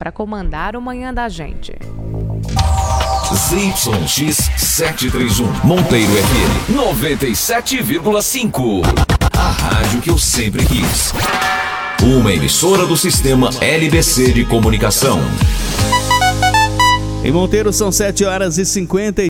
para comandar o Manhã da Gente. ZYX 731, Monteiro FM 97,5. A rádio que eu sempre quis. Uma emissora do sistema LBC de comunicação. Em Monteiro são 7h50.